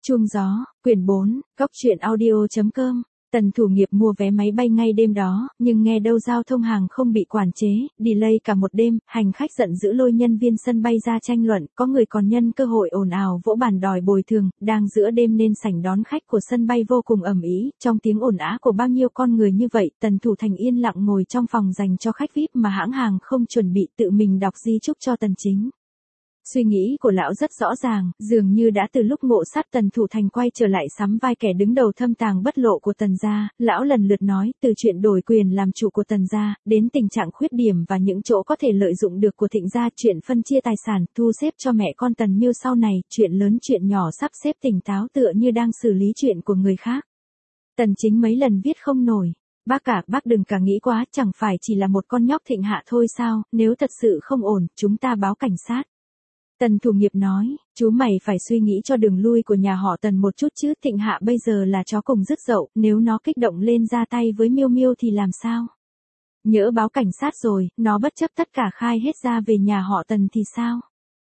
Chuông gió, quyển 4, góc truyện audio.com. Tần Thủ Nghiệp mua vé máy bay ngay đêm đó, nhưng nghe đâu giao thông hàng không bị quản chế, delay cả một đêm, hành khách giận dữ lôi nhân viên sân bay ra tranh luận, có người còn nhân cơ hội ồn ào vỗ bàn đòi bồi thường, đang giữa đêm nên sảnh đón khách của sân bay vô cùng ầm ĩ, trong tiếng ồn ào của bao nhiêu con người như vậy, Tần Thủ Thành yên lặng ngồi trong phòng dành cho khách VIP mà hãng hàng không chuẩn bị, tự mình đọc di chúc cho Tần Chính. Suy nghĩ của lão rất rõ ràng, dường như đã từ lúc ngộ sát Tần Thủ Thành quay trở lại sắm vai kẻ đứng đầu thâm tàng bất lộ của Tần gia, lão lần lượt nói, từ chuyện đổi quyền làm chủ của Tần gia, đến tình trạng khuyết điểm và những chỗ có thể lợi dụng được của Thịnh gia, chuyện phân chia tài sản, thu xếp cho mẹ con Tần Miêu sau này, chuyện lớn chuyện nhỏ sắp xếp tỉnh táo tựa như đang xử lý chuyện của người khác. Tần Chính mấy lần viết không nổi. Bác đừng cả nghĩ quá, chẳng phải chỉ là một con nhóc Thịnh hạ thôi sao, nếu thật sự không ổn, chúng ta báo cảnh sát. Tần Thủ Nghiệp nói, chú mày phải suy nghĩ cho đường lui của nhà họ Tần một chút chứ, Thịnh hạ bây giờ là chó cùng rứt dậu, nếu nó kích động lên ra tay với Miêu Miêu thì làm sao? Nhỡ báo cảnh sát rồi, nó bất chấp tất cả khai hết ra về nhà họ Tần thì sao?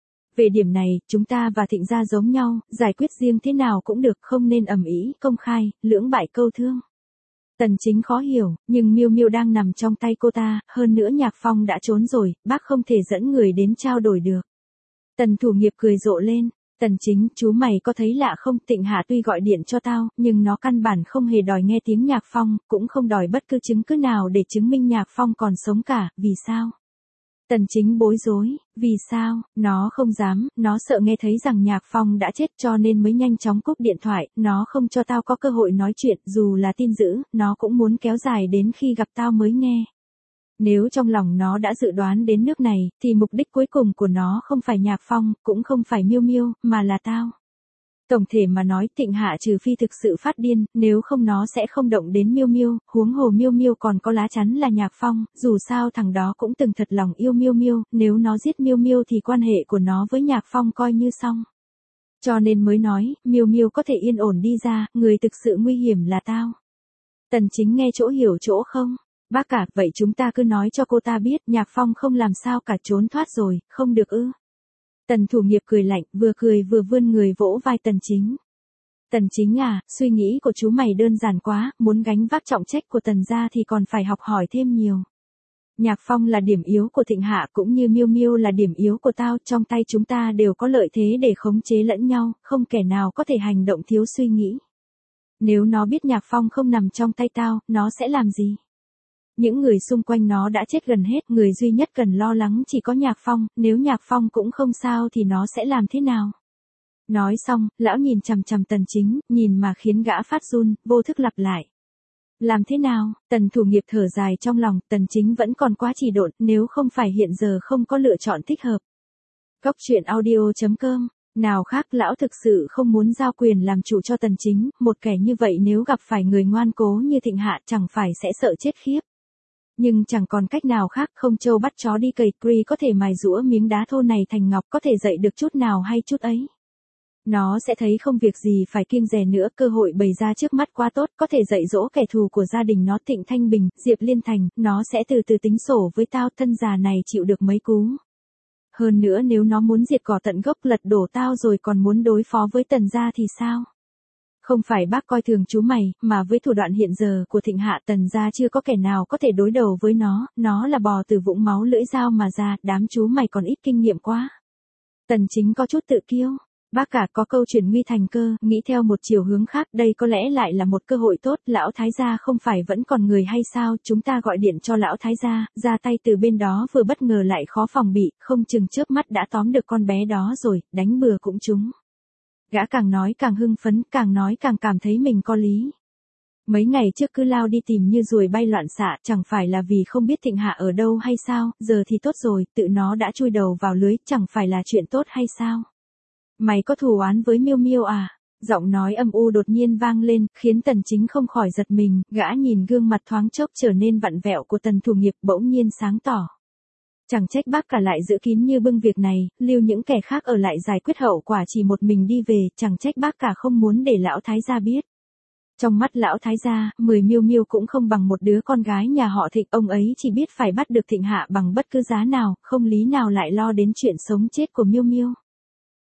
Về điểm này, chúng ta và Thịnh gia giống nhau, giải quyết riêng thế nào cũng được, không nên ầm ĩ, công khai, lưỡng bại câu thương. Tần Chính khó hiểu, nhưng Miêu Miêu đang nằm trong tay cô ta, hơn nữa Nhạc Phong đã trốn rồi, bác không thể dẫn người đến trao đổi được. Tần Thủ Nghiệp cười rộ lên, Tần Chính, chú mày có thấy lạ không, Thịnh hạ tuy gọi điện cho tao, nhưng nó căn bản không hề đòi nghe tiếng Nhạc Phong, cũng không đòi bất cứ chứng cứ nào để chứng minh Nhạc Phong còn sống cả, vì sao? Tần Chính bối rối, vì sao, nó không dám, nó sợ nghe thấy rằng Nhạc Phong đã chết cho nên mới nhanh chóng cúp điện thoại, nó không cho tao có cơ hội nói chuyện, dù là tin dữ, nó cũng muốn kéo dài đến khi gặp tao mới nghe. Nếu trong lòng nó đã dự đoán đến nước này, thì mục đích cuối cùng của nó không phải Nhạc Phong, cũng không phải Miêu Miêu, mà là tao. Tổng thể mà nói, Thịnh hạ trừ phi thực sự phát điên, nếu không nó sẽ không động đến Miêu Miêu, huống hồ Miêu Miêu còn có lá chắn là Nhạc Phong, dù sao thằng đó cũng từng thật lòng yêu Miêu Miêu, nếu nó giết Miêu Miêu thì quan hệ của nó với Nhạc Phong coi như xong. Cho nên mới nói, Miêu Miêu có thể yên ổn đi ra, người thực sự nguy hiểm là tao. Tần Chính nghe chỗ hiểu chỗ không? Vậy chúng ta cứ nói cho cô ta biết, Nhạc Phong không làm sao cả, trốn thoát rồi, không được ư? Tần Thủ Nghiệp cười lạnh, vừa cười vừa vươn người vỗ vai Tần Chính. Tần Chính à, suy nghĩ của chú mày đơn giản quá, muốn gánh vác trọng trách của Tần gia thì còn phải học hỏi thêm nhiều. Nhạc Phong là điểm yếu của Thịnh hạ cũng như Miêu Miêu là điểm yếu của tao, trong tay chúng ta đều có lợi thế để khống chế lẫn nhau, không kẻ nào có thể hành động thiếu suy nghĩ. Nếu nó biết Nhạc Phong không nằm trong tay tao, nó sẽ làm gì? Những người xung quanh nó đã chết gần hết, người duy nhất cần lo lắng chỉ có Nhạc Phong, nếu Nhạc Phong cũng không sao thì nó sẽ làm thế nào? Nói xong, lão nhìn chằm chằm Tần Chính, nhìn mà khiến gã phát run, vô thức lặp lại. Làm thế nào? Tần Thủ Nghiệp thở dài trong lòng, Tần Chính vẫn còn quá trì độn, nếu không phải hiện giờ không có lựa chọn thích hợp. Góc truyện audio.com. Nào khác, lão thực sự không muốn giao quyền làm chủ cho Tần Chính, một kẻ như vậy nếu gặp phải người ngoan cố như Thịnh hạ chẳng phải sẽ sợ chết khiếp. Nhưng chẳng còn cách nào khác, không trâu bắt chó đi cày, Cree có thể mài rũa miếng đá thô này thành ngọc, có thể dạy được chút nào hay chút ấy. Nó sẽ thấy không việc gì phải kiêng dè nữa, cơ hội bày ra trước mắt quá tốt, có thể dạy dỗ kẻ thù của gia đình nó, Thịnh Thanh Bình, Diệp Liên Thành, nó sẽ từ từ tính sổ với tao, thân già này chịu được mấy cú. Hơn nữa nếu nó muốn diệt cỏ tận gốc, lật đổ tao rồi còn muốn đối phó với Tần gia thì sao? Không phải bác coi thường chú mày, mà với thủ đoạn hiện giờ của Thịnh hạ, Tần gia chưa có kẻ nào có thể đối đầu với nó là bò từ vũng máu lưỡi dao mà ra, đám chú mày còn ít kinh nghiệm quá. Tần Chính có chút tự kiêu. Có câu chuyển nguy thành cơ, nghĩ theo một chiều hướng khác, đây có lẽ lại là một cơ hội tốt, lão thái gia không phải vẫn còn người hay sao, chúng ta gọi điện cho lão thái gia, ra tay từ bên đó vừa bất ngờ lại khó phòng bị, không chừng chớp mắt đã tóm được con bé đó rồi, đánh bừa cũng trúng. Gã càng nói càng hưng phấn, càng nói càng cảm thấy mình có lý. Mấy ngày trước cứ lao đi tìm như ruồi bay loạn xạ, chẳng phải là vì không biết Thịnh hạ ở đâu hay sao, giờ thì tốt rồi, tự nó đã chui đầu vào lưới, chẳng phải là chuyện tốt hay sao? Mày có thù oán với Miêu Miêu à? Giọng nói âm u đột nhiên vang lên, khiến Tần Chính không khỏi giật mình, gã nhìn gương mặt thoáng chốc trở nên vặn vẹo của Tần Thủ Nghiệp, bỗng nhiên sáng tỏ. Chẳng trách bác cả lại giữ kín như bưng việc này, lưu những kẻ khác ở lại giải quyết hậu quả, chỉ một mình đi về, chẳng trách bác cả không muốn để lão thái gia biết. Trong mắt lão thái gia, 10 Miêu Miêu cũng không bằng một đứa con gái nhà họ Thịnh, ông ấy chỉ biết phải bắt được Thịnh hạ bằng bất cứ giá nào, không lý nào lại lo đến chuyện sống chết của Miêu Miêu.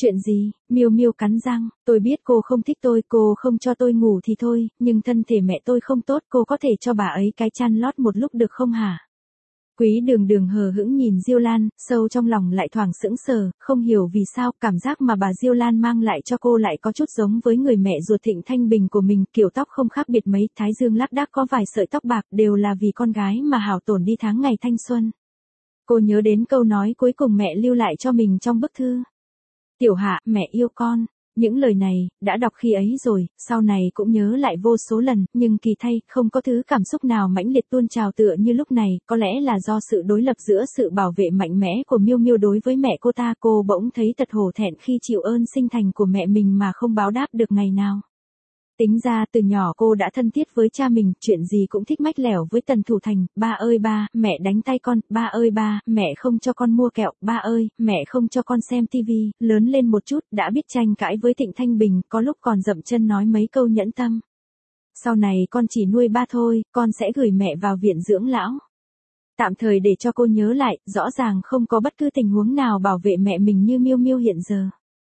Chuyện gì? Miêu Miêu cắn răng, tôi biết cô không thích tôi, cô không cho tôi ngủ thì thôi, nhưng thân thể mẹ tôi không tốt, cô có thể cho bà ấy cái chăn lót một lúc được không hả? Quý Đường Đường hờ hững nhìn Diêu Lan, sâu trong lòng lại thoáng sững sờ, không hiểu vì sao cảm giác mà bà Diêu Lan mang lại cho cô lại có chút giống với người mẹ ruột Thịnh Thanh Bình của mình, kiểu tóc không khác biệt mấy, thái dương lác đác có vài sợi tóc bạc, đều là vì con gái mà hảo tổn đi tháng ngày thanh xuân. Cô nhớ đến câu nói cuối cùng mẹ lưu lại cho mình trong bức thư. Tiểu Hạ, mẹ yêu con. Những lời này, đã đọc khi ấy rồi, sau này cũng nhớ lại vô số lần, nhưng kỳ thay, không có thứ cảm xúc nào mãnh liệt tuôn trào tựa như lúc này, có lẽ là do sự đối lập giữa sự bảo vệ mạnh mẽ của Miêu Miêu đối với mẹ cô bỗng thấy thật hổ thẹn khi chịu ơn sinh thành của mẹ mình mà không báo đáp được ngày nào. Tính ra từ nhỏ cô đã thân thiết với cha mình, chuyện gì cũng thích mách lẻo với Tần Thủ Thành, ba ơi ba, mẹ đánh tay con, ba ơi ba, mẹ không cho con mua kẹo, ba ơi, mẹ không cho con xem tivi, lớn lên một chút, đã biết tranh cãi với Thịnh Thanh Bình, có lúc còn dậm chân nói mấy câu nhẫn tâm. Sau này con chỉ nuôi ba thôi, con sẽ gửi mẹ vào viện dưỡng lão. Tạm thời để cho cô nhớ lại, rõ ràng không có bất cứ tình huống nào bảo vệ mẹ mình như Miêu Miêu hiện giờ.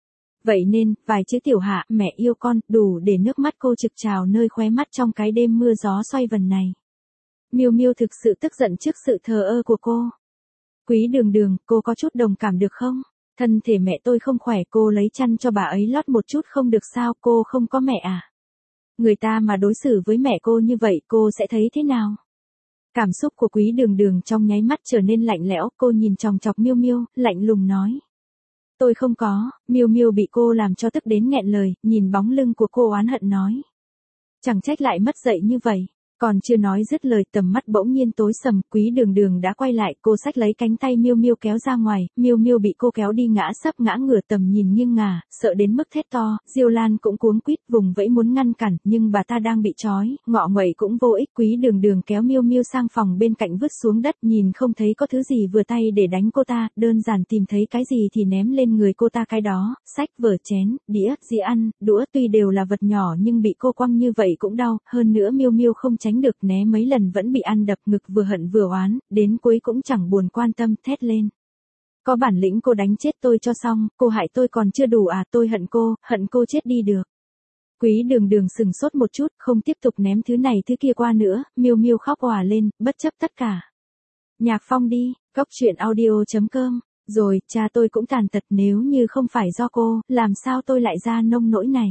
Vậy nên, vài chữ Tiểu Hạ, mẹ yêu con, đủ để nước mắt cô trực trào nơi khóe mắt trong cái đêm mưa gió xoay vần này. Miêu Miêu thực sự tức giận trước sự thờ ơ của cô. Quý Đường Đường, cô có chút đồng cảm được không? Thân thể mẹ tôi không khỏe, cô lấy chăn cho bà ấy lót một chút không được sao, cô không có mẹ à? Người ta mà đối xử với mẹ cô như vậy, cô sẽ thấy thế nào? Cảm xúc của Quý Đường Đường trong nháy mắt trở nên lạnh lẽo, cô nhìn chòng chọc Miêu Miêu, lạnh lùng nói. Tôi không có, Miêu Miêu bị cô làm cho tức đến nghẹn lời, nhìn bóng lưng của cô oán hận nói. Chẳng trách lại mất dạy như vậy. Còn chưa nói dứt lời, tầm mắt bỗng nhiên tối sầm, Quý Đường Đường đã quay lại, cô xách lấy cánh tay Miêu Miêu kéo ra ngoài, Miêu Miêu bị cô kéo đi ngã sấp ngã ngửa, tầm nhìn nghiêng ngả, sợ đến mức thét to, Diêu Lan cũng cuống quýt vùng vẫy muốn ngăn cản, nhưng bà ta đang bị trói, ngọ nguậy cũng vô ích. Quý Đường Đường kéo Miêu Miêu sang phòng bên cạnh vứt xuống đất, nhìn không thấy có thứ gì vừa tay để đánh cô ta, đơn giản tìm thấy cái gì thì ném lên người cô ta cái đó, sách vở chén, đĩa, dĩa ăn, đũa, tuy đều là vật nhỏ nhưng bị cô quăng như vậy cũng đau, hơn nữa Miêu Miêu không tránh được, né mấy lần vẫn bị ăn đập ngực, vừa hận vừa oán, đến cuối cũng chẳng buồn quan tâm, thét lên. Có bản lĩnh cô đánh chết tôi cho xong, cô hại tôi còn chưa đủ à, tôi hận cô chết đi được. Quý Đường Đường sừng sốt một chút, không tiếp tục ném thứ này thứ kia qua nữa, Miêu Miêu khóc òa lên, bất chấp tất cả. Nhạc Phong đi, truyện audio.com, rồi, cha tôi cũng tàn tật, nếu như không phải do cô, làm sao tôi lại ra nông nỗi này.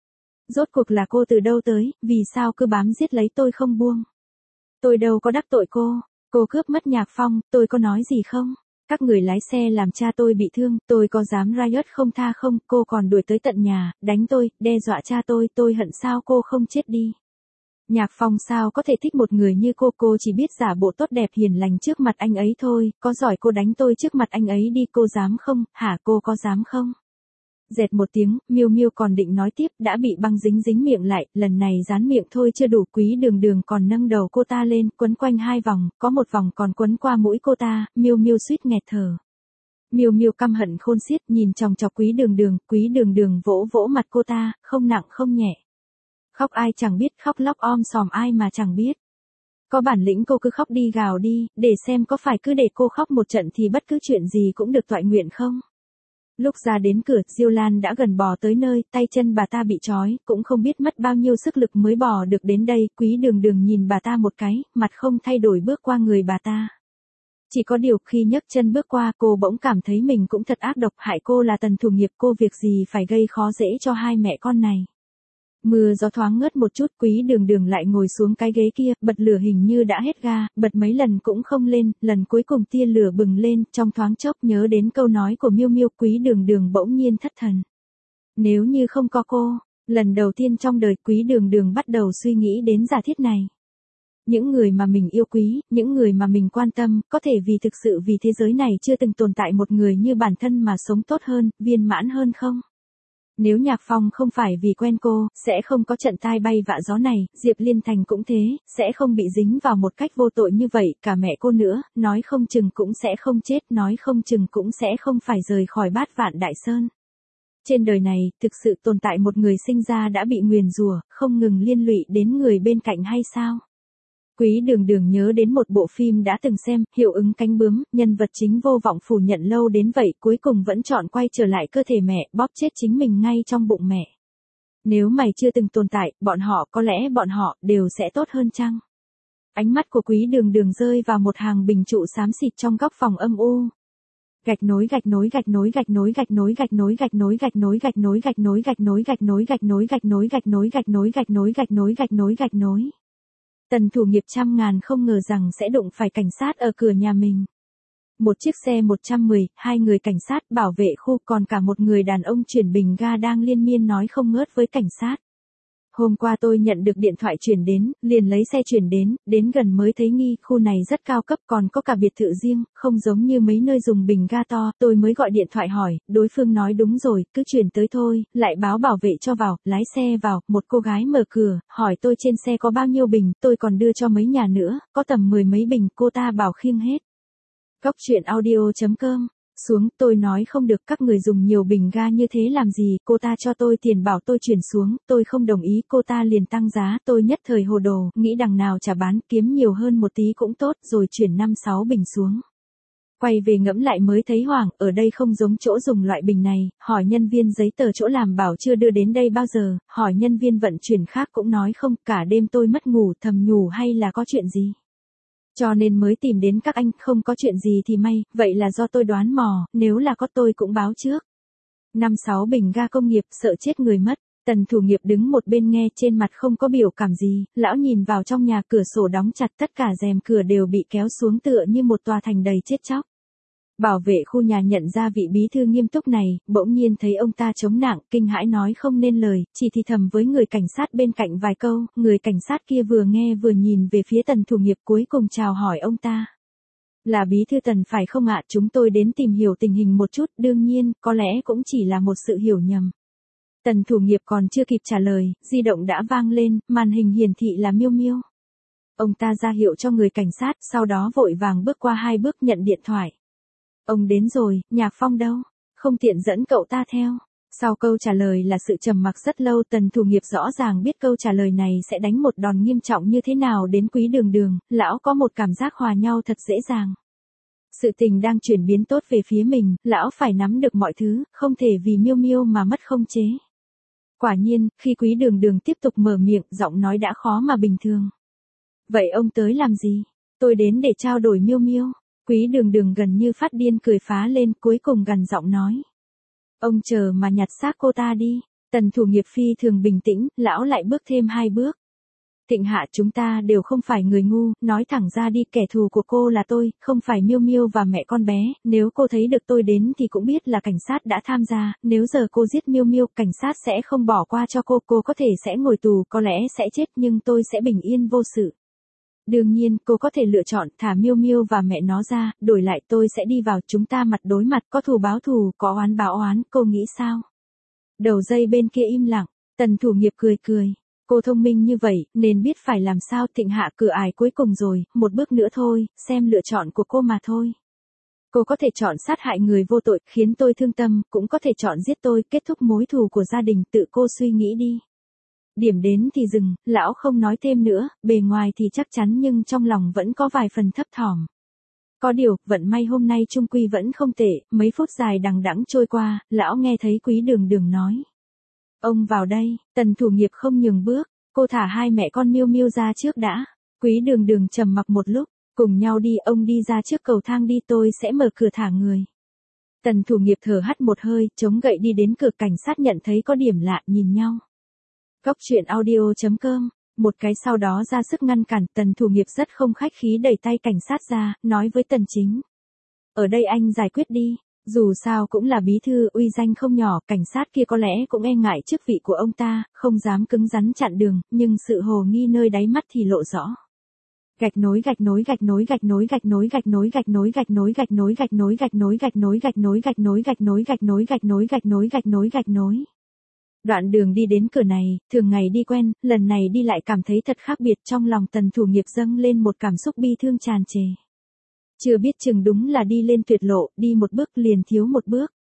Rốt cuộc là cô từ đâu tới, vì sao cứ bám giết lấy tôi không buông. Tôi đâu có đắc tội cô cướp mất Nhạc Phong, tôi có nói gì không? Các người lái xe làm cha tôi bị thương, tôi có dám riot không tha không, cô còn đuổi tới tận nhà, đánh tôi, đe dọa cha tôi hận sao cô không chết đi. Nhạc Phong sao có thể thích một người như cô chỉ biết giả bộ tốt đẹp hiền lành trước mặt anh ấy thôi, có giỏi cô đánh tôi trước mặt anh ấy đi, cô dám không, hả, cô có dám không? Dẹt một tiếng, Miêu Miêu còn định nói tiếp, đã bị băng dính miệng lại, lần này dán miệng thôi chưa đủ, Quý Đường Đường còn nâng đầu cô ta lên, quấn quanh 2 vòng, có một vòng còn quấn qua mũi cô ta, Miêu Miêu suýt nghẹt thở. Miêu Miêu căm hận khôn xiết, nhìn chòng chọc Quý Đường Đường vỗ vỗ mặt cô ta, không nặng không nhẹ. Khóc ai chẳng biết, khóc lóc om sòm ai mà chẳng biết. Có bản lĩnh cô cứ khóc đi, gào đi, để xem có phải cứ để cô khóc một trận thì bất cứ chuyện gì cũng được toại nguyện không. Lúc ra đến cửa, Diêu Lan đã gần bò tới nơi, tay chân bà ta bị trói, cũng không biết mất bao nhiêu sức lực mới bò được đến đây, Quý Đường Đường nhìn bà ta một cái, mặt không thay đổi bước qua người bà ta. Chỉ có điều khi nhấc chân bước qua, cô bỗng cảm thấy mình cũng thật ác độc, hại cô là Tần Thủ Nghiệp, cô việc gì phải gây khó dễ cho hai mẹ con này. Mưa gió thoáng ngớt một chút, Quý Đường Đường lại ngồi xuống cái ghế kia, bật lửa hình như đã hết ga, bật mấy lần cũng không lên, lần cuối cùng tia lửa bừng lên, trong thoáng chốc nhớ đến câu nói của Miêu Miêu, Quý Đường Đường bỗng nhiên thất thần. Nếu như không có cô, lần đầu tiên trong đời Quý Đường Đường bắt đầu suy nghĩ đến giả thiết này. Những người mà mình yêu quý, những người mà mình quan tâm, có thể vì thực sự vì thế giới này chưa từng tồn tại một người như bản thân mà sống tốt hơn, viên mãn hơn không? Nếu Nhạc Phong không phải vì quen cô, sẽ không có trận tai bay vạ gió này, Diệp Liên Thành cũng thế, sẽ không bị dính vào một cách vô tội như vậy, cả mẹ cô nữa, nói không chừng cũng sẽ không chết, nói không chừng cũng sẽ không phải rời khỏi Bát Vạn Đại Sơn. Trên đời này, thực sự tồn tại một người sinh ra đã bị nguyền rủa, không ngừng liên lụy đến người bên cạnh hay sao? Quý Đường Đường nhớ đến một bộ phim đã từng xem, Hiệu ứng cánh bướm, nhân vật chính vô vọng phủ nhận lâu đến vậy, cuối cùng vẫn chọn quay trở lại cơ thể mẹ, bóp chết chính mình ngay trong bụng mẹ. Nếu mày chưa từng tồn tại, có lẽ bọn họ đều sẽ tốt hơn chăng? Ánh mắt của Quý Đường Đường rơi vào một hàng bình trụ xám xịt trong góc phòng âm u. Gạch nối gạch nối gạch nối gạch nối gạch nối gạch nối gạch nối gạch nối gạch nối gạch nối gạch nối gạch nối gạch nối gạch nối gạch nối gạch nối gạch nối gạch nối gạch nối gạch nối. Tần Thủ Nghiệp trăm ngàn không ngờ rằng sẽ đụng phải cảnh sát ở cửa nhà mình. Một chiếc xe 110, hai người cảnh sát bảo vệ khu, còn cả một người đàn ông chuyển bình ga đang liên miên nói không ngớt với cảnh sát. Hôm qua tôi nhận được điện thoại chuyển đến, liền lấy xe chuyển đến gần mới thấy nghi, khu này rất cao cấp, còn có cả biệt thự riêng, không giống như mấy nơi dùng bình ga to, tôi mới gọi điện thoại hỏi, đối phương nói đúng rồi, cứ chuyển tới thôi, lại báo bảo vệ cho vào, lái xe vào, một cô gái mở cửa, hỏi tôi trên xe có bao nhiêu bình, tôi còn đưa cho mấy nhà nữa, có tầm 10 mấy bình, cô ta bảo khiêng hết. Góc truyện audio.com. Xuống, tôi nói không được, các người dùng nhiều bình ga như thế làm gì, cô ta cho tôi tiền bảo tôi chuyển xuống, tôi không đồng ý, cô ta liền tăng giá, tôi nhất thời hồ đồ, nghĩ đằng nào chả bán, kiếm nhiều hơn một tí cũng tốt, rồi chuyển 5-6 bình xuống. Quay về ngẫm lại mới thấy hoảng, ở đây không giống chỗ dùng loại bình này, hỏi nhân viên giấy tờ chỗ làm bảo chưa đưa đến đây bao giờ, hỏi nhân viên vận chuyển khác cũng nói không, cả đêm tôi mất ngủ, thầm nhủ hay là có chuyện gì. Cho nên mới tìm đến các anh, không có chuyện gì thì may, vậy là do tôi đoán mò, nếu là có tôi cũng báo trước. 5-6 bình ga công nghiệp, sợ chết người mất. Tần Thủ Nghiệp đứng một bên nghe, trên mặt không có biểu cảm gì, lão nhìn vào trong nhà, cửa sổ đóng chặt, tất cả rèm cửa đều bị kéo xuống tựa như một tòa thành đầy chết chóc. Bảo vệ khu nhà nhận ra vị bí thư nghiêm túc này, bỗng nhiên thấy ông ta chống nặng, kinh hãi nói không nên lời, chỉ thì thầm với người cảnh sát bên cạnh vài câu, người cảnh sát kia vừa nghe vừa nhìn về phía Tần Thủ Nghiệp, cuối cùng chào hỏi ông ta. Là bí thư Tần phải không ạ, chúng tôi đến tìm hiểu tình hình một chút, đương nhiên, có lẽ cũng chỉ là một sự hiểu nhầm. Tần Thủ Nghiệp còn chưa kịp trả lời, di động đã vang lên, màn hình hiển thị là Miêu Miêu. Ông ta ra hiệu cho người cảnh sát, sau đó vội vàng bước qua 2 bước nhận điện thoại. Ông đến rồi, Nhạc Phong đâu? Không tiện dẫn cậu ta theo. Sau câu trả lời là sự trầm mặc rất lâu, Tần Thủ Nghiệp rõ ràng biết câu trả lời này sẽ đánh một đòn nghiêm trọng như thế nào đến Quý Đường Đường, lão có một cảm giác hòa nhau thật dễ dàng. Sự tình đang chuyển biến tốt về phía mình, lão phải nắm được mọi thứ, không thể vì Miêu Miêu mà mất khống chế. Quả nhiên, khi Quý Đường Đường tiếp tục mở miệng, giọng nói đã khó mà bình thường. Vậy ông tới làm gì? Tôi đến để trao đổi Miêu Miêu. Quý Đường Đường gần như phát điên cười phá lên, cuối cùng gằn giọng nói. Ông chờ mà nhặt xác cô ta đi. Tần Thủ Nghiệp phi thường bình tĩnh, lão lại bước thêm 2 bước. Thịnh Hạ, chúng ta đều không phải người ngu, nói thẳng ra đi, kẻ thù của cô là tôi, không phải Miêu Miêu và mẹ con bé, nếu cô thấy được tôi đến thì cũng biết là cảnh sát đã tham gia, nếu giờ cô giết Miêu Miêu, cảnh sát sẽ không bỏ qua cho cô có thể sẽ ngồi tù, có lẽ sẽ chết, nhưng tôi sẽ bình yên vô sự. Đương nhiên, cô có thể lựa chọn thả Miêu Miêu và mẹ nó ra, đổi lại tôi sẽ đi vào, chúng ta mặt đối mặt, có thù báo thù, có oán báo oán, cô nghĩ sao? Đầu dây bên kia im lặng, Tần Thủ Nghiệp cười. Cô thông minh như vậy, nên biết phải làm sao. Thịnh Hạ, cửa ải cuối cùng rồi, một bước nữa thôi, xem lựa chọn của cô mà thôi. Cô có thể chọn sát hại người vô tội, khiến tôi thương tâm, cũng có thể chọn giết tôi, kết thúc mối thù của gia đình, tự cô suy nghĩ đi. Điểm đến thì dừng, lão không nói thêm nữa, bề ngoài thì chắc chắn nhưng trong lòng vẫn có vài phần thấp thỏm. Có điều, vận may hôm nay chung quy vẫn không tệ, mấy phút dài đằng đẵng trôi qua, lão nghe thấy Quý Đường Đường nói. Ông vào đây. Tần Thủ Nghiệp không nhường bước, cô thả 2 mẹ con Miêu Miêu ra trước đã. Quý Đường Đường trầm mặc một lúc, cùng nhau đi, ông đi ra trước cầu thang đi, tôi sẽ mở cửa thả người. Tần Thủ Nghiệp thở hắt một hơi, chống gậy đi đến cửa, cảnh sát nhận thấy có điểm lạ, nhìn nhau. Góc truyện audio.com. Một cái sau đó ra sức ngăn cản, Tần Thủ Nghiệp rất không khách khí đẩy tay cảnh sát ra, nói với Tần Chính. Ở đây anh giải quyết đi. Dù sao cũng là bí thư, uy danh không nhỏ, cảnh sát kia có lẽ cũng e ngại chức vị của ông ta, không dám cứng rắn chặn đường, nhưng sự hồ nghi nơi đáy mắt thì lộ rõ. Gạch nối gạch nối gạch nối gạch nối gạch nối gạch nối gạch nối gạch nối gạch nối gạch nối gạch nối gạch nối gạch nối gạch nối gạch nối gạch nối gạch nối gạch nối gạch nối gạch nối. Đoạn đường đi đến cửa này, thường ngày đi quen, lần này đi lại cảm thấy thật khác biệt, trong lòng Tần Thủ Nghiệp dâng lên một cảm xúc bi thương tràn trề. Chưa biết chừng đúng là đi lên tuyệt lộ, đi một bước liền thiếu một bước.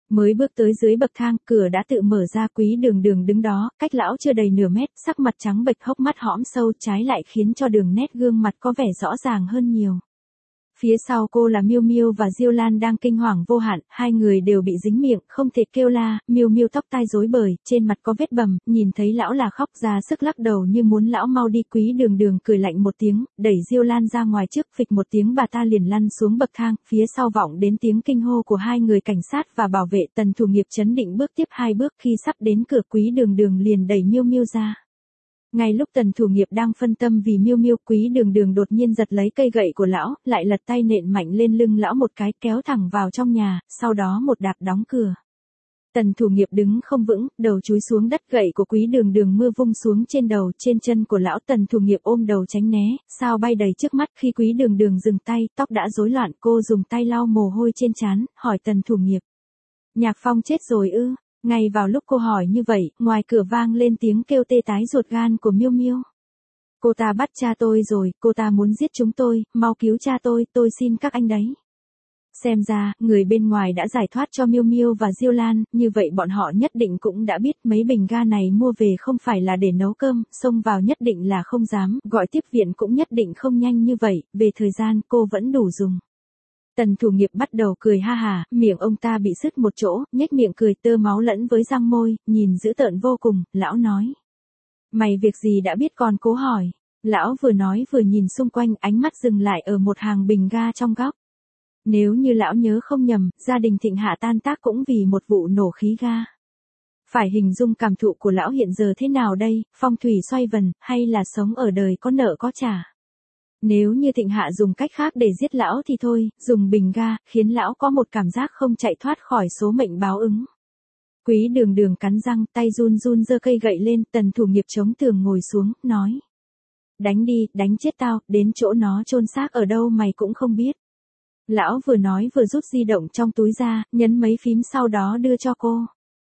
Mới bước tới dưới bậc thang, cửa đã tự mở ra, Quý Đường Đường đứng đó, cách lão chưa đầy nửa mét, sắc mặt trắng bệch, hốc mắt hõm sâu, trái lại khiến cho đường nét gương mặt có vẻ rõ ràng hơn nhiều. Phía sau cô là Miêu Miêu và Diêu Lan đang kinh hoàng vô hạn, hai người đều bị dính miệng, không thể kêu la, Miêu Miêu tóc tai rối bời, trên mặt có vết bầm, nhìn thấy lão là khóc ra sức lắc đầu như muốn lão mau đi. Quý Đường Đường cười lạnh một tiếng, đẩy Diêu Lan ra ngoài trước, phịch một tiếng bà ta liền lăn xuống bậc thang, phía sau vọng đến tiếng kinh hô của hai người cảnh sát và bảo vệ. Tần Thủ Nghiệp chấn định bước tiếp hai bước, khi sắp đến cửa Quý Đường Đường liền đẩy Miêu Miêu ra. Ngay lúc Tần Thủ Nghiệp đang phân tâm vì Miêu Miêu, Quý Đường Đường đột nhiên giật lấy cây gậy của lão, lại lật tay nện mạnh lên lưng lão một cái, kéo thẳng vào trong nhà, sau đó một đạp đóng cửa. Tần Thủ Nghiệp đứng không vững, đầu chúi xuống đất, gậy của Quý Đường Đường mưa vung xuống trên đầu, trên chân của lão. Tần Thủ Nghiệp ôm đầu tránh né, sao bay đầy trước mắt. Khi Quý Đường Đường dừng tay, tóc đã rối loạn, cô dùng tay lau mồ hôi trên trán, hỏi Tần Thủ Nghiệp: Nhạc Phong chết rồi ư? Ngay vào lúc cô hỏi như vậy, ngoài cửa vang lên tiếng kêu tê tái ruột gan của Miêu Miêu. Cô ta bắt cha tôi rồi, cô ta muốn giết chúng tôi, mau cứu cha tôi xin các anh đấy. Xem ra, người bên ngoài đã giải thoát cho Miêu Miêu và Diêu Lan, như vậy bọn họ nhất định cũng đã biết mấy bình ga này mua về không phải là để nấu cơm, xông vào nhất định là không dám, gọi tiếp viện cũng nhất định không nhanh như vậy, về thời gian cô vẫn đủ dùng. Tần Thủ Nghiệp bắt đầu cười ha hà, miệng ông ta bị sứt một chỗ, nhếch miệng cười tơ máu lẫn với răng môi, nhìn dữ tợn vô cùng. Lão nói: Mày việc gì đã biết còn cố hỏi. Lão vừa nói vừa nhìn xung quanh, ánh mắt dừng lại ở một hàng bình ga trong góc. Nếu như lão nhớ không nhầm, gia đình Thịnh Hạ tan tác cũng vì một vụ nổ khí ga. Phải hình dung cảm thụ của lão hiện giờ thế nào đây, phong thủy xoay vần, hay là sống ở đời có nợ có trả. Nếu như Thịnh Hạ dùng cách khác để giết lão thì thôi, dùng bình ga, khiến lão có một cảm giác không chạy thoát khỏi số mệnh báo ứng. Quý Đường Đường cắn răng, tay run run giơ cây gậy lên. Tần Thủ Nghiệp chống tường ngồi xuống, nói: Đánh đi, đánh chết tao, đến chỗ nó chôn xác ở đâu mày cũng không biết. Lão vừa nói vừa rút di động trong túi ra, nhấn mấy phím sau đó đưa cho cô.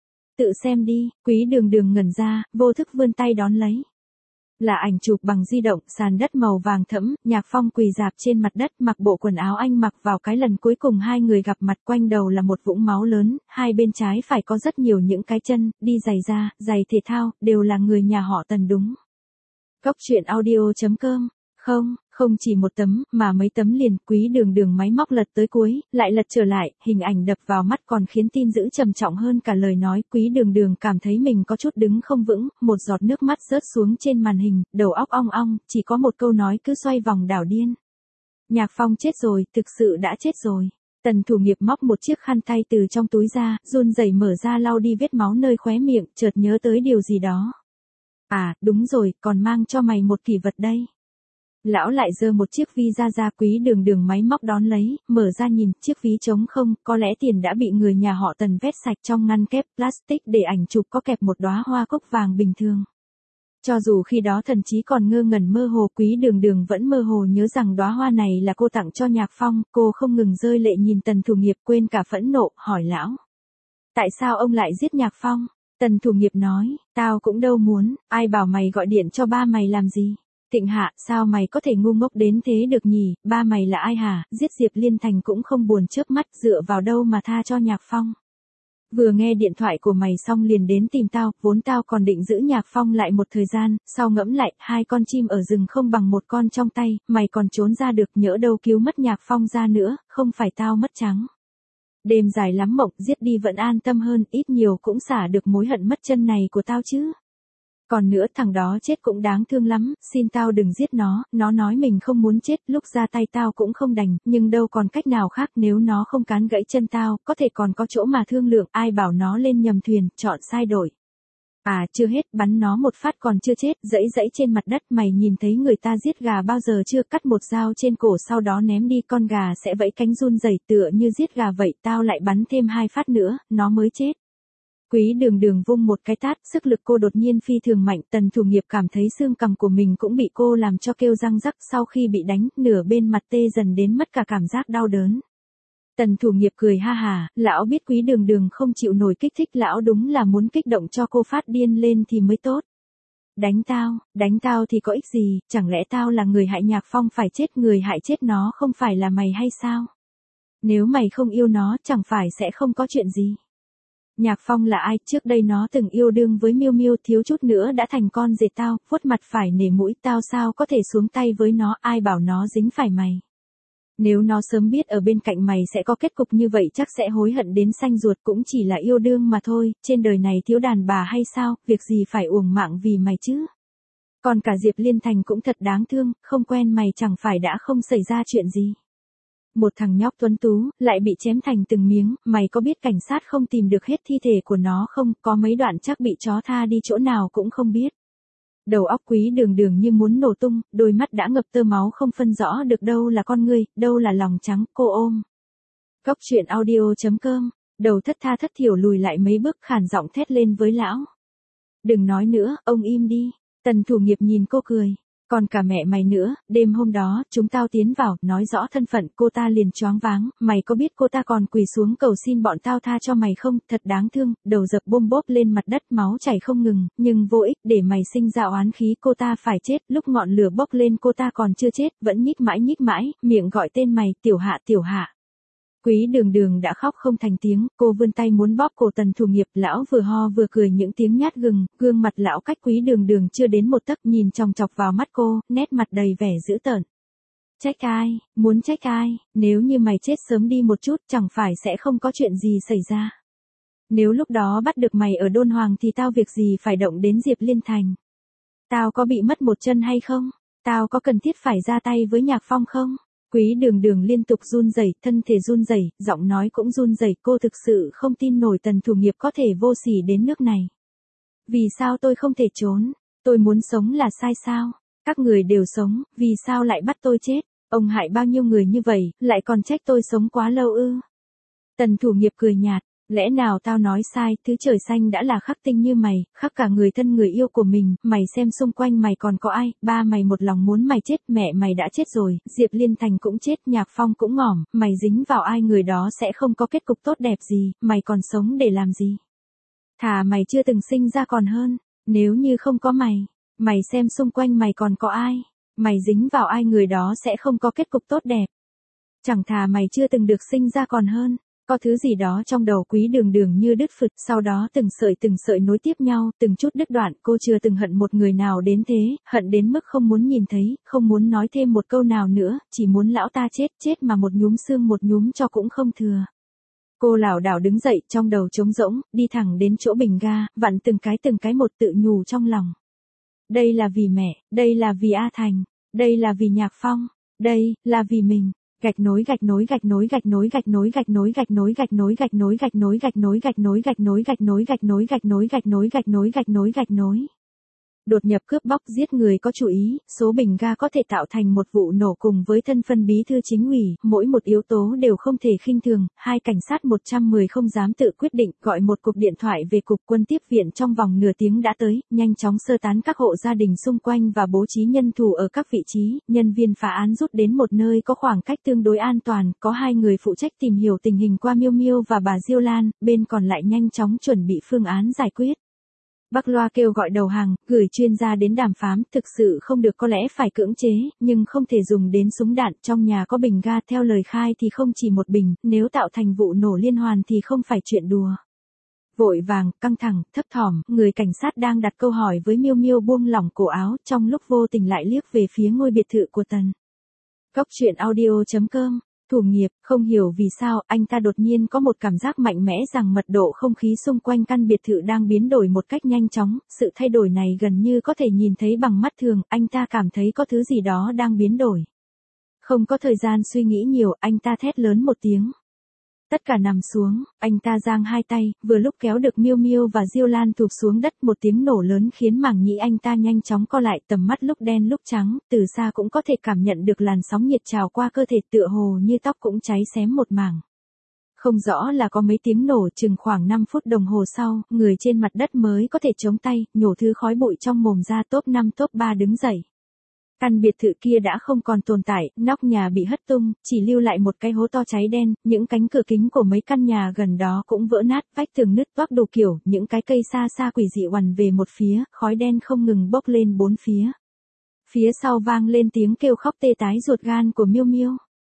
Tự xem đi. Quý Đường Đường ngẩn ra, vô thức vươn tay đón lấy. Là ảnh chụp bằng di động, sàn đất màu vàng thẫm, Nhạc Phong quỳ rạp trên mặt đất, mặc bộ quần áo anh mặc vào cái lần cuối cùng hai người gặp mặt, quanh đầu là một vũng máu lớn, hai bên trái phải có rất nhiều những cái chân, đi giày da, giày thể thao, đều là người nhà họ Tần đúng. Góc truyện audio.com. Không chỉ một tấm, mà mấy tấm liền. Quý Đường Đường máy móc lật tới cuối, lại lật trở lại, hình ảnh đập vào mắt còn khiến tin dữ trầm trọng hơn cả lời nói. Quý Đường Đường cảm thấy mình có chút đứng không vững, một giọt nước mắt rớt xuống trên màn hình, đầu óc ong ong, chỉ có một câu nói cứ xoay vòng đảo điên. Nhạc Phong chết rồi, thực sự đã chết rồi. Tần Thủ Nghiệp móc một chiếc khăn tay từ trong túi ra, run rẩy mở ra lau đi vết máu nơi khóe miệng, chợt nhớ tới điều gì đó. À, đúng rồi, còn mang cho mày một kỷ vật đây. Lão lại giơ một chiếc ví ra. Quý Đường Đường máy móc đón lấy, mở ra nhìn, chiếc ví trống không, có lẽ tiền đã bị người nhà họ Tần vét sạch. Trong ngăn kép plastic để ảnh chụp có kẹp một đóa hoa cúc vàng bình thường. Cho dù khi đó thần trí còn ngơ ngẩn mơ hồ, Quý Đường Đường vẫn mơ hồ nhớ rằng đóa hoa này là cô tặng cho Nhạc Phong. Cô không ngừng rơi lệ nhìn Tần Thủ Nghiệp, quên cả phẫn nộ, hỏi lão: Tại sao ông lại giết Nhạc Phong? Tần Thủ Nghiệp nói: Tao cũng đâu muốn, ai bảo mày gọi điện cho ba mày làm gì? Thịnh Hạ, sao mày có thể ngu ngốc đến thế được nhỉ, ba mày là ai hả, giết Diệp Liên Thành cũng không buồn chớp mắt, dựa vào đâu mà tha cho Nhạc Phong. Vừa nghe điện thoại của mày xong liền đến tìm tao, vốn tao còn định giữ Nhạc Phong lại một thời gian, sau ngẫm lại, hai con chim ở rừng không bằng một con trong tay, mày còn trốn ra được, nhỡ đâu cứu mất Nhạc Phong ra nữa, không phải tao mất trắng. Đêm dài lắm mộng, giết đi vẫn an tâm hơn, ít nhiều cũng xả được mối hận mất chân này của tao chứ. Còn nữa, thằng đó chết cũng đáng thương lắm, xin tao đừng giết nó nói mình không muốn chết, lúc ra tay tao cũng không đành, nhưng đâu còn cách nào khác, nếu nó không cán gãy chân tao, có thể còn có chỗ mà thương lượng, ai bảo nó lên nhầm thuyền, chọn sai đội. À, chưa hết, bắn nó một phát còn chưa chết, dẫy trên mặt đất, mày nhìn thấy người ta giết gà bao giờ chưa, cắt một dao trên cổ sau đó ném đi, con gà sẽ vẫy cánh run rẩy tựa như giết gà vậy, tao lại bắn thêm 2 phát nữa, nó mới chết. Quý Đường Đường vung một cái tát, sức lực cô đột nhiên phi thường mạnh, Tần Thủ Nghiệp cảm thấy xương cằm của mình cũng bị cô làm cho kêu răng rắc, sau khi bị đánh, nửa bên mặt tê dần đến mất cả cảm giác đau đớn. Tần Thủ Nghiệp cười ha hà, lão biết Quý Đường Đường không chịu nổi kích thích, lão đúng là muốn kích động cho cô phát điên lên thì mới tốt. Đánh tao thì có ích gì, chẳng lẽ tao là người hại Nhạc Phong phải chết, người hại chết nó không phải là mày hay sao? Nếu mày không yêu nó, chẳng phải sẽ không có chuyện gì. Nhạc Phong là ai, trước đây nó từng yêu đương với Miêu Miêu, thiếu chút nữa đã thành con rể tao, vuốt mặt phải nể mũi, tao sao có thể xuống tay với nó, ai bảo nó dính phải mày. Nếu nó sớm biết ở bên cạnh mày sẽ có kết cục như vậy chắc sẽ hối hận đến xanh ruột, cũng chỉ là yêu đương mà thôi, trên đời này thiếu đàn bà hay sao, việc gì phải uổng mạng vì mày chứ. Còn cả Diệp Liên Thành cũng thật đáng thương, không quen mày chẳng phải đã không xảy ra chuyện gì. Một thằng nhóc tuấn tú, lại bị chém thành từng miếng, mày có biết cảnh sát không tìm được hết thi thể của nó không, có mấy đoạn chắc bị chó tha đi chỗ nào cũng không biết. Đầu óc Quý Đường Đường như muốn nổ tung, đôi mắt đã ngập tơ máu không phân rõ được đâu là con ngươi, đâu là lòng trắng, cô ôm. Cốc truyện audio.com, đầu thất tha thất thiểu lùi lại mấy bước khản giọng thét lên với lão. Đừng nói nữa, ông im đi. Tần Thủ Nghiệp nhìn cô cười. Còn cả mẹ mày nữa, đêm hôm đó, chúng tao tiến vào, nói rõ thân phận, cô ta liền choáng váng, mày có biết cô ta còn quỳ xuống cầu xin bọn tao tha cho mày không, thật đáng thương, đầu dập bôm bốp lên mặt đất, máu chảy không ngừng, nhưng vô ích, để mày sinh ra oán khí, cô ta phải chết, lúc ngọn lửa bốc lên cô ta còn chưa chết, vẫn nhích mãi, miệng gọi tên mày, tiểu hạ. Quý Đường Đường đã khóc không thành tiếng, cô vươn tay muốn bóp cổ Tần Thủ Nghiệp, lão vừa ho vừa cười những tiếng nhát gừng, gương mặt lão cách Quý Đường Đường chưa đến một tấc, nhìn chòng chọc vào mắt cô, nét mặt đầy vẻ dữ tợn. Trách ai, muốn trách ai, nếu như mày chết sớm đi một chút chẳng phải sẽ không có chuyện gì xảy ra. Nếu lúc đó bắt được mày ở Đôn Hoàng thì tao việc gì phải động đến Diệp Liên Thành. Tao có bị mất một chân hay không? Tao có cần thiết phải ra tay với Nhạc Phong không? Quý Đường Đường liên tục run rẩy, thân thể run rẩy, giọng nói cũng run rẩy, cô thực sự không tin nổi Tần Thủ Nghiệp có thể vô sỉ đến nước này. Vì sao tôi không thể trốn? Tôi muốn sống là sai sao? Các người đều sống, vì sao lại bắt tôi chết? Ông hại bao nhiêu người như vậy, lại còn trách tôi sống quá lâu ư? Tần Thủ Nghiệp cười nhạt. Lẽ nào tao nói sai, thứ trời xanh đã là khắc tinh như mày, khắc cả người thân người yêu của mình, mày xem xung quanh mày còn có ai, ba mày một lòng muốn mày chết, mẹ mày đã chết rồi, Diệp Liên Thành cũng chết, Nhạc Phong cũng ngỏm, mày dính vào ai người đó sẽ không có kết cục tốt đẹp gì, mày còn sống để làm gì? Thà mày chưa từng sinh ra còn hơn, nếu như không có mày xem xung quanh mày còn có ai, mày dính vào ai người đó sẽ không có kết cục tốt đẹp. Chẳng thà mày chưa từng được sinh ra còn hơn. Có thứ gì đó trong đầu Quý Đường Đường như đứt phụt, sau đó từng sợi nối tiếp nhau, từng chút đứt đoạn, cô chưa từng hận một người nào đến thế, hận đến mức không muốn nhìn thấy, không muốn nói thêm một câu nào nữa, chỉ muốn lão ta chết mà một nhúm xương một nhúm cho cũng không thừa. Cô lảo đảo đứng dậy, trong đầu trống rỗng, đi thẳng đến chỗ bình ga, vặn từng cái một tự nhủ trong lòng. Đây là vì mẹ, đây là vì A Thành, đây là vì Nhạc Phong, đây là vì mình. Gạch nối. Đột nhập cướp bóc giết người có chủ ý, số bình ga có thể tạo thành một vụ nổ cùng với thân phân bí thư chính ủy, mỗi một yếu tố đều không thể khinh thường, hai cảnh sát 110 không dám tự quyết định, gọi một cuộc điện thoại về cục quân tiếp viện trong vòng nửa tiếng đã tới, nhanh chóng sơ tán các hộ gia đình xung quanh và bố trí nhân thủ ở các vị trí, nhân viên phá án rút đến một nơi có khoảng cách tương đối an toàn, có hai người phụ trách tìm hiểu tình hình qua Miêu Miêu và bà Diêu Lan, bên còn lại nhanh chóng chuẩn bị phương án giải quyết. Bắc loa kêu gọi đầu hàng, gửi chuyên gia đến đàm phán, thực sự không được có lẽ phải cưỡng chế, nhưng không thể dùng đến súng đạn, trong nhà có bình ga theo lời khai thì không chỉ một bình, nếu tạo thành vụ nổ liên hoàn thì không phải chuyện đùa. Vội vàng, căng thẳng, thấp thỏm, người cảnh sát đang đặt câu hỏi với Miêu Miêu buông lỏng cổ áo, trong lúc vô tình lại liếc về phía ngôi biệt thự của Tần. Cốc truyện audio.com. Thủ Nghiệp, không hiểu vì sao, anh ta đột nhiên có một cảm giác mạnh mẽ rằng mật độ không khí xung quanh căn biệt thự đang biến đổi một cách nhanh chóng, sự thay đổi này gần như có thể nhìn thấy bằng mắt thường, anh ta cảm thấy có thứ gì đó đang biến đổi. Không có thời gian suy nghĩ nhiều, anh ta thét lớn một tiếng. Tất cả nằm xuống, anh ta giang hai tay, vừa lúc kéo được Miêu Miêu và Diêu Lan thụp xuống đất, một tiếng nổ lớn khiến màng nhĩ anh ta nhanh chóng co lại, tầm mắt lúc đen lúc trắng, từ xa cũng có thể cảm nhận được làn sóng nhiệt trào qua cơ thể, tựa hồ như tóc cũng cháy xém một mảng. Không rõ là có mấy tiếng nổ, chừng khoảng 5 phút đồng hồ sau, người trên mặt đất mới có thể chống tay, nhổ thứ khói bụi trong mồm ra, top 5 top 3 đứng dậy. Căn biệt thự kia đã không còn tồn tại, nóc nhà bị hất tung, chỉ lưu lại một cái hố to cháy đen, những cánh cửa kính của mấy căn nhà gần đó cũng vỡ nát, vách tường nứt toác đủ kiểu, những cái cây xa xa quỷ dị oằn về một phía, khói đen không ngừng bốc lên bốn phía. Phía sau vang lên tiếng kêu khóc tê tái ruột gan của Miêu Miêu.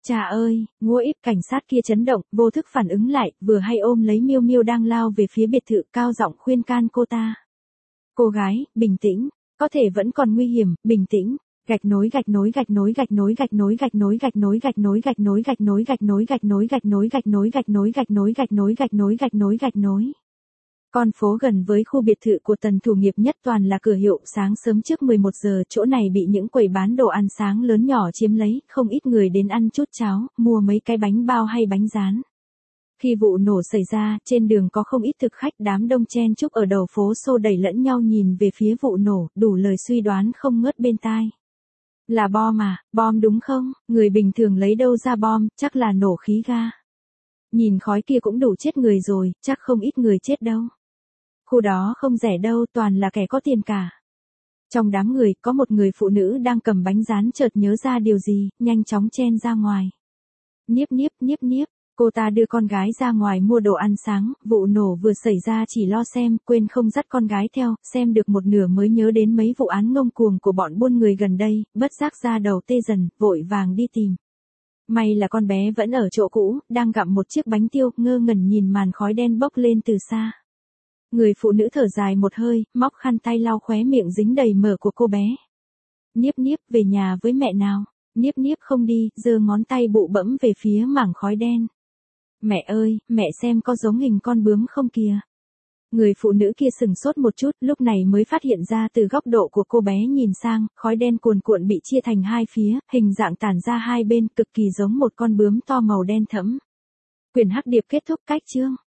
Cha ơi, ngua íp, cảnh sát kia chấn động, vô thức phản ứng lại, vừa hay ôm lấy Miêu Miêu đang lao về phía biệt thự, cao giọng khuyên can cô ta. Cô gái, bình tĩnh, có thể vẫn còn nguy hiểm, bình tĩnh. Gạch nối gạch nối gạch nối gạch nối gạch nối gạch nối gạch nối gạch nối gạch nối gạch nối gạch nối gạch nối gạch nối gạch nối gạch nối gạch nối gạch nối gạch nối gạch nối gạch nối. Con phố gần với khu biệt thự của Tần Thủ Nghiệp nhất toàn là cửa hiệu, sáng sớm trước 11 giờ chỗ này bị những quầy bán đồ ăn sáng lớn nhỏ chiếm lấy, không ít người đến ăn chút cháo, mua mấy cái bánh bao hay bánh rán. Khi vụ nổ xảy ra, trên đường có không ít thực khách, đám đông chen chúc ở đầu phố xô đẩy lẫn nhau nhìn về phía vụ nổ, đủ lời suy đoán không ngớt bên tai. Là bom à, bom đúng không? Người bình thường lấy đâu ra bom, chắc là nổ khí ga. Nhìn khói kia cũng đủ chết người rồi, chắc không ít người chết đâu. Khu đó không rẻ đâu, toàn là kẻ có tiền cả. Trong đám người, có một người phụ nữ đang cầm bánh rán chợt nhớ ra điều gì, nhanh chóng chen ra ngoài. Niếp niếp niếp niếp, cô ta đưa con gái ra ngoài mua đồ ăn sáng, vụ nổ vừa xảy ra chỉ lo xem, quên không dắt con gái theo, xem được một nửa mới nhớ đến mấy vụ án ngông cuồng của bọn buôn người gần đây, bất giác ra đầu tê dần, vội vàng đi tìm. May là con bé vẫn ở chỗ cũ, đang gặm một chiếc bánh tiêu, ngơ ngẩn nhìn màn khói đen bốc lên từ xa. Người phụ nữ thở dài một hơi, móc khăn tay lau khóe miệng dính đầy mỡ của cô bé. Niếp niếp, về nhà với mẹ nào. Niếp niếp không đi, giơ ngón tay bụ bẫm về phía mảng khói đen. Mẹ ơi, mẹ xem có giống hình con bướm không kìa. Người phụ nữ kia sửng sốt một chút, lúc này mới phát hiện ra từ góc độ của cô bé nhìn sang, khói đen cuồn cuộn bị chia thành hai phía, hình dạng tản ra hai bên, cực kỳ giống một con bướm to màu đen thẫm. Quyển hắc điệp kết thúc. Cách chương.